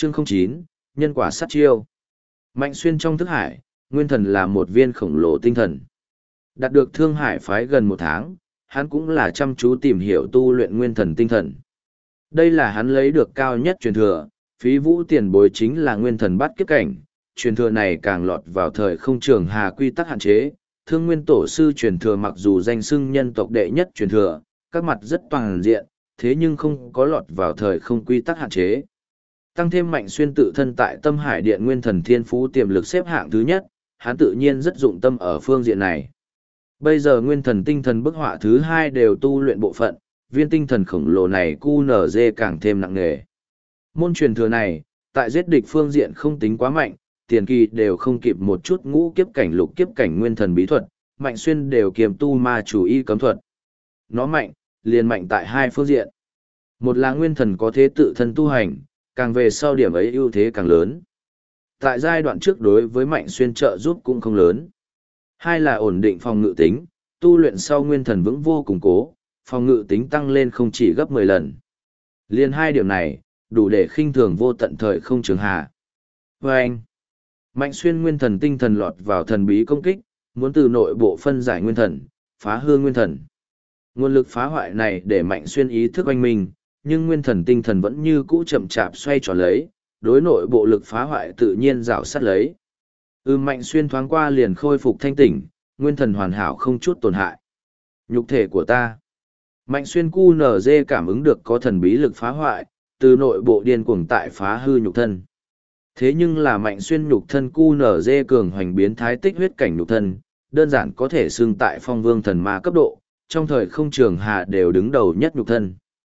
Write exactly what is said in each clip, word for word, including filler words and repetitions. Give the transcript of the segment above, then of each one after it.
Chương không chín, nhân quả sát chiêu. Mạnh xuyên trong thức hải, nguyên thần là một viên khổng lồ tinh thần. Đạt được Thương Hải phái gần một tháng, hắn cũng là chăm chú tìm hiểu tu luyện nguyên thần tinh thần. Đây là hắn lấy được cao nhất truyền thừa, phí vũ tiền bối chính là nguyên thần bát kiếp cảnh, truyền thừa này càng lọt vào thời không trường hà quy tắc hạn chế. Thương Nguyên Tổ sư truyền thừa mặc dù danh xưng nhân tộc đệ nhất truyền thừa, các mặt rất toàn diện, thế nhưng không có lọt vào thời không quy tắc hạn chế. Tăng thêm Mạnh xuyên tự thân tại Tâm Hải Điện nguyên thần thiên phú tiềm lực xếp hạng thứ nhất, hắn tự nhiên rất dụng tâm ở phương diện này. Bây giờ nguyên thần tinh thần bức họa thứ hai đều tu luyện bộ phận, viên tinh thần khổng lồ này cu nở dê càng thêm nặng nề. Môn truyền thừa này, tại giết địch phương diện không tính quá mạnh, tiền kỳ đều không kịp một chút ngũ kiếp cảnh lục kiếp cảnh nguyên thần bí thuật, Mạnh xuyên đều kiềm tu ma chủ y cấm thuật. Nó mạnh, liền mạnh tại hai phương diện. Một là nguyên thần có thế tự thân tu hành, càng về sau điểm ấy ưu thế càng lớn. Tại giai đoạn trước đối với Mạnh xuyên trợ giúp cũng không lớn. Hai là ổn định phòng ngự tính, tu luyện sau nguyên thần vững vô cùng cố, phòng ngự tính tăng lên không chỉ gấp mười lần. Liên hai điểm này, đủ để khinh thường vô tận thời không trường hà. Và anh, Mạnh xuyên nguyên thần tinh thần lọt vào thần bí công kích, muốn từ nội bộ phân giải nguyên thần, phá hư nguyên thần. Nguồn lực phá hoại này để Mạnh xuyên ý thức oanh minh, nhưng nguyên thần tinh thần vẫn như cũ chậm chạp xoay tròn lấy, đối nội bộ lực phá hoại tự nhiên rào sát lấy. Ừ Mạnh xuyên thoáng qua liền khôi phục thanh tỉnh, nguyên thần hoàn hảo không chút tổn hại. Nhục thể của ta. Mạnh xuyên cu nở dê cảm ứng được có thần bí lực phá hoại, từ nội bộ điên cuồng tại phá hư nhục thân. Thế nhưng là Mạnh xuyên nhục thân cu nở dê cường hoành biến thái tích huyết cảnh nhục thân, đơn giản có thể xưng tại phong vương thần ma cấp độ, trong thời không trường hà đều đứng đầu nhất nhục thân.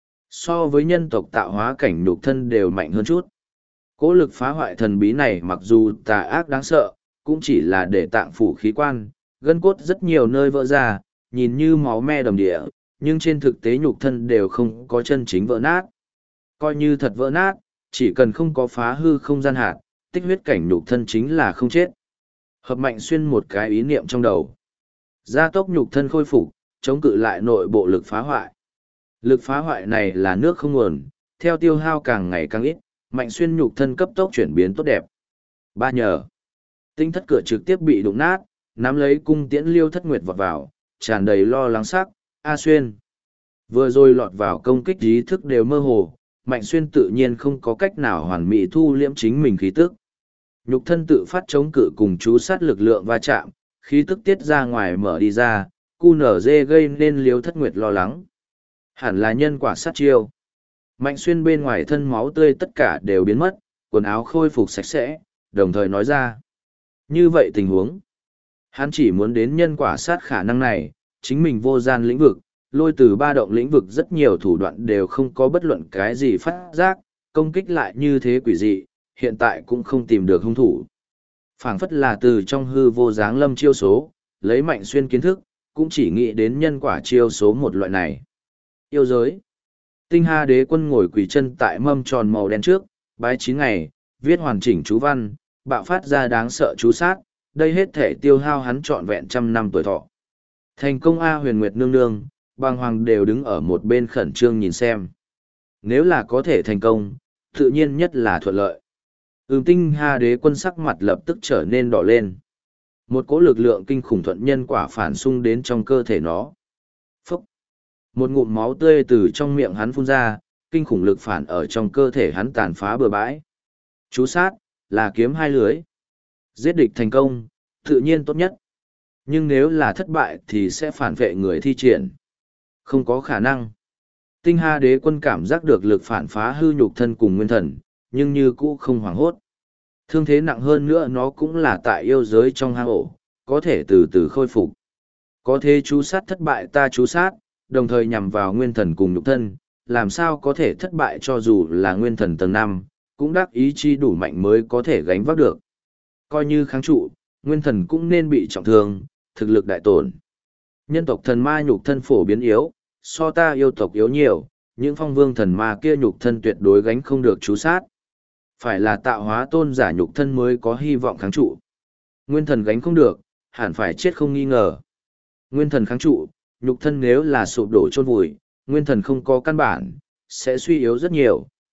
So với nhân tộc tạo hóa cảnh nhục thân đều mạnh hơn chút. Cố lực phá hoại thần bí này mặc dù tà ác đáng sợ, cũng chỉ là để tạng phủ khí quan, gân cốt rất nhiều nơi vỡ ra, nhìn như máu me đầm địa, nhưng trên thực tế nhục thân đều không có chân chính vỡ nát. Coi như thật vỡ nát, chỉ cần không có phá hư không gian hạt, tích huyết cảnh nhục thân chính là không chết. Hợp Mạnh xuyên một cái ý niệm trong đầu. Gia tốc nhục thân khôi phục, chống cự lại nội bộ lực phá hoại. Lực phá hoại này là nước không nguồn, theo tiêu hao càng ngày càng ít, Mạnh xuyên nhục thân cấp tốc chuyển biến tốt đẹp. Ba nhờ. Tinh thất cửa trực tiếp bị đụng nát, nắm lấy cung tiễn Liêu Thất Nguyệt vọt vào, tràn đầy lo lắng sắc, A Xuyên. Vừa rồi lọt vào công kích ý thức đều mơ hồ, Mạnh xuyên tự nhiên không có cách nào hoàn mỹ thu liễm chính mình khí tức. Nhục thân tự phát chống cự cùng chú sát lực lượng va chạm, khí tức tiết ra ngoài mở đi ra, cu nở dê gây nên Liêu Thất Nguyệt lo lắng. Hẳn là nhân quả sát chiêu. Mạnh xuyên bên ngoài thân máu tươi tất cả đều biến mất, quần áo khôi phục sạch sẽ, đồng thời nói ra. Như vậy tình huống, hắn chỉ muốn đến nhân quả sát khả năng này, chính mình vô gian lĩnh vực, lôi từ ba động lĩnh vực rất nhiều thủ đoạn đều không có bất luận cái gì phát giác, công kích lại như thế quỷ dị, hiện tại cũng không tìm được hung thủ. Phảng phất là từ trong hư vô dáng lâm chiêu số, lấy Mạnh xuyên kiến thức, cũng chỉ nghĩ đến nhân quả chiêu số một loại này. Yêu giới. Tinh Hà Đế Quân ngồi quỳ chân tại mâm tròn màu đen trước, bái chín ngày, viết hoàn chỉnh chú văn, bạo phát ra đáng sợ chú sát, đây hết thể tiêu hao hắn trọn vẹn trăm năm tuổi thọ. Thành công A Huyền Nguyệt nương nương, bàng hoàng đều đứng ở một bên khẩn trương nhìn xem. Nếu là có thể thành công, tự nhiên nhất là thuận lợi. Ừm Tinh Hà Đế Quân sắc mặt lập tức trở nên đỏ lên. Một cỗ lực lượng kinh khủng thuận nhân quả phản xung đến trong cơ thể nó. Phúc! Một ngụm máu tươi từ trong miệng hắn phun ra, kinh khủng lực phản ở trong cơ thể hắn tàn phá bừa bãi. Chú sát, là kiếm hai lưới. Giết địch thành công, tự nhiên tốt nhất. Nhưng nếu là thất bại thì sẽ phản vệ người thi triển. Không có khả năng. Tinh Hà Đế Quân cảm giác được lực phản phá hư nhục thân cùng nguyên thần, nhưng như cũ không hoảng hốt. Thương thế nặng hơn nữa nó cũng là tại yêu giới trong hang ổ, có thể từ từ khôi phục. Có thế chú sát thất bại ta chú sát, đồng thời nhằm vào nguyên thần cùng nhục thân, làm sao có thể thất bại cho dù là nguyên thần tầng năm, cũng đắc ý chí đủ mạnh mới có thể gánh vác được. Coi như kháng trụ, nguyên thần cũng nên bị trọng thương, thực lực đại tổn. Nhân tộc thần ma nhục thân phổ biến yếu, so ta yêu tộc yếu nhiều, những phong vương thần ma kia nhục thân tuyệt đối gánh không được chú sát. Phải là tạo hóa tôn giả nhục thân mới có hy vọng kháng trụ. Nguyên thần gánh không được, hẳn phải chết không nghi ngờ. Nguyên thần kháng trụ, nhục thân nếu là sụp đổ chôn vùi, nguyên thần không có căn bản, sẽ suy yếu rất nhiều,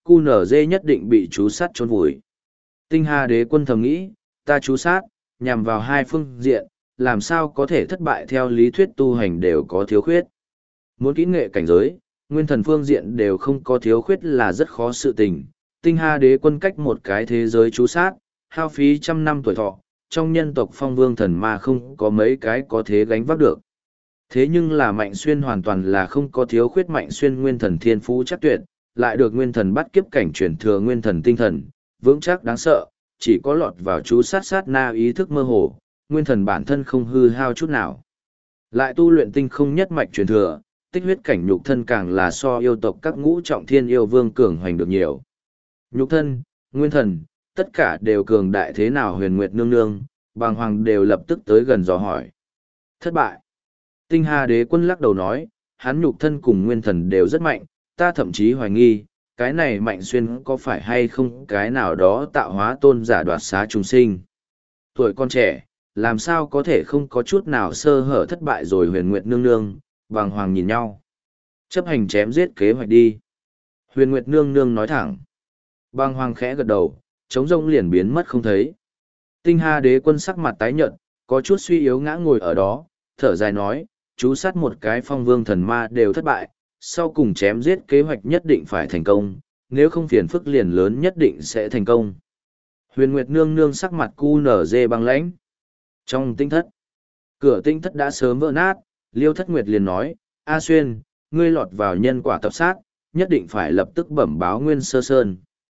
cu nở dê nhất định bị chú sát chôn vùi. Tinh Hà Đế Quân thầm nghĩ, ta chú sát, nhằm vào hai phương diện, làm sao có thể thất bại theo lý thuyết tu hành đều có thiếu khuyết. Muốn kỹ nghệ cảnh giới, nguyên thần phương diện đều không có thiếu khuyết là rất khó sự tình. Tinh Hà Đế Quân cách một cái thế giới chú sát, hao phí trăm năm tuổi thọ, trong nhân tộc phong vương thần ma không có mấy cái có thế gánh vác được. Thế nhưng là Mạnh Xuyên hoàn toàn là không có thiếu khuyết Mạnh Xuyên nguyên thần thiên phú chắc tuyệt, lại được nguyên thần bắt kiếp cảnh chuyển thừa nguyên thần tinh thần, vững chắc đáng sợ, chỉ có lọt vào chú sát sát na ý thức mơ hồ, nguyên thần bản thân không hư hao chút nào. Lại tu luyện tinh không nhất mạch truyền thừa, tích huyết cảnh nhục thân càng là so yêu tộc các ngũ trọng thiên yêu vương cường hoành được nhiều. Nhục thân, nguyên thần, tất cả đều cường đại thế nào Huyền Nguyệt nương nương, bàng hoàng đều lập tức tới gần dò hỏi. Thất bại. Tinh Hà Đế Quân lắc đầu nói, hắn nhục thân cùng nguyên thần đều rất mạnh, ta thậm chí hoài nghi, cái này Mạnh Xuyên có phải hay không cái nào đó tạo hóa tôn giả đoạt xá trùng sinh. Tuổi con trẻ, làm sao có thể không có chút nào sơ hở thất bại rồi Huyền Nguyệt nương nương, bàng hoàng nhìn nhau. Chấp hành chém giết kế hoạch đi. Huyền Nguyệt nương nương nói thẳng. Bàng hoàng khẽ gật đầu, trống rông liền biến mất không thấy. Tinh Hà Đế Quân sắc mặt tái nhợt, có chút suy yếu ngã ngồi ở đó, thở dài nói, chú sát một cái phong vương thần ma đều thất bại, sau cùng chém giết kế hoạch nhất định phải thành công, nếu không phiền phức liền lớn nhất định sẽ thành công. Huyền Nguyệt nương nương sắc mặt cu nở dê băng lãnh. Trong tinh thất, cửa tinh thất đã sớm vỡ nát, Liêu Thất Nguyệt liền nói, A Xuyên, ngươi lọt vào nhân quả tập sát, nhất định phải lập tức bẩm báo Nguyên Sơ Sơn.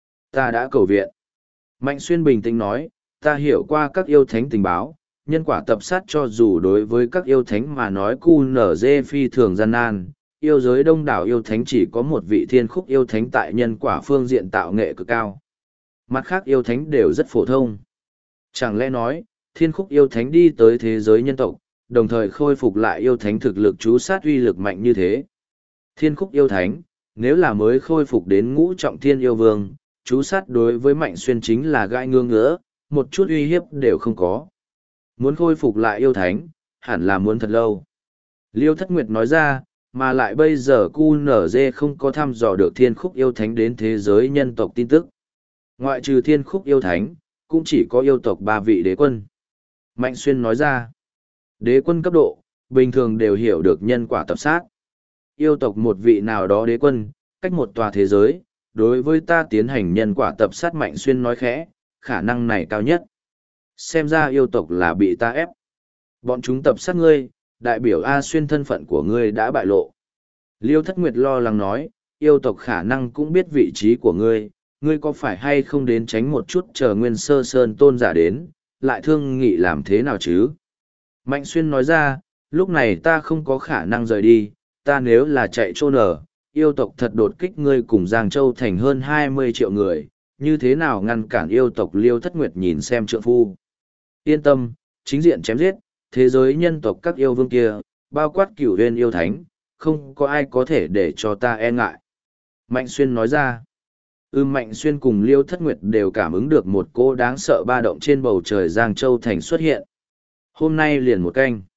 Ta đã cầu viện. Mạnh Xuyên bình tĩnh nói, ta hiểu qua các yêu thánh tình báo, nhân quả tập sát cho dù đối với các yêu thánh mà nói cu nở dê phi thường gian nan, yêu giới đông đảo yêu thánh chỉ có một vị thiên khúc yêu thánh tại nhân quả phương diện tạo nghệ cực cao. Mặt khác yêu thánh đều rất phổ thông. Chẳng lẽ nói, thiên khúc yêu thánh đi tới thế giới nhân tộc, đồng thời khôi phục lại yêu thánh thực lực chú sát uy lực mạnh như thế. Thiên khúc yêu thánh, nếu là mới khôi phục đến ngũ trọng thiên yêu vương, chú sát đối với Mạnh Xuyên chính là gai ngương ngỡ, một chút uy hiếp đều không có. Muốn khôi phục lại yêu thánh, hẳn là muốn thật lâu. Liêu Thất Nguyệt nói ra, mà lại bây giờ cu nở dê không có thăm dò được thiên khúc yêu thánh đến thế giới nhân tộc tin tức. Ngoại trừ thiên khúc yêu thánh, cũng chỉ có yêu tộc ba vị đế quân. Mạnh Xuyên nói ra, đế quân cấp độ, bình thường đều hiểu được nhân quả tập sát. Yêu tộc một vị nào đó đế quân, cách một tòa thế giới, đối với ta tiến hành nhân quả tập sát. Mạnh Xuyên nói khẽ, khả năng này cao nhất. Xem ra yêu tộc là bị ta ép. Bọn chúng tập sát ngươi, đại biểu A Xuyên thân phận của ngươi đã bại lộ. Liêu Thất Nguyệt lo lắng nói, yêu tộc khả năng cũng biết vị trí của ngươi, ngươi có phải hay không đến tránh một chút chờ Nguyên Sơ Sơn tôn giả đến, lại thương nghị làm thế nào chứ? Mạnh Xuyên nói ra, lúc này ta không có khả năng rời đi, ta nếu là chạy trôn ở, yêu tộc thật đột kích ngươi cùng Giang Châu thành hơn hai mươi triệu người, như thế nào ngăn cản yêu tộc? Liêu Thất Nguyệt nhìn xem trượng phu. Yên tâm, chính diện chém giết, thế giới nhân tộc các yêu vương kia, bao quát cửu huyền yêu thánh, không có ai có thể để cho ta e ngại. Mạnh Xuyên nói ra. Ư Mạnh Xuyên cùng Liêu Thất Nguyệt đều cảm ứng được một cô đáng sợ ba động trên bầu trời Giang Châu thành xuất hiện. Hôm nay liền một canh.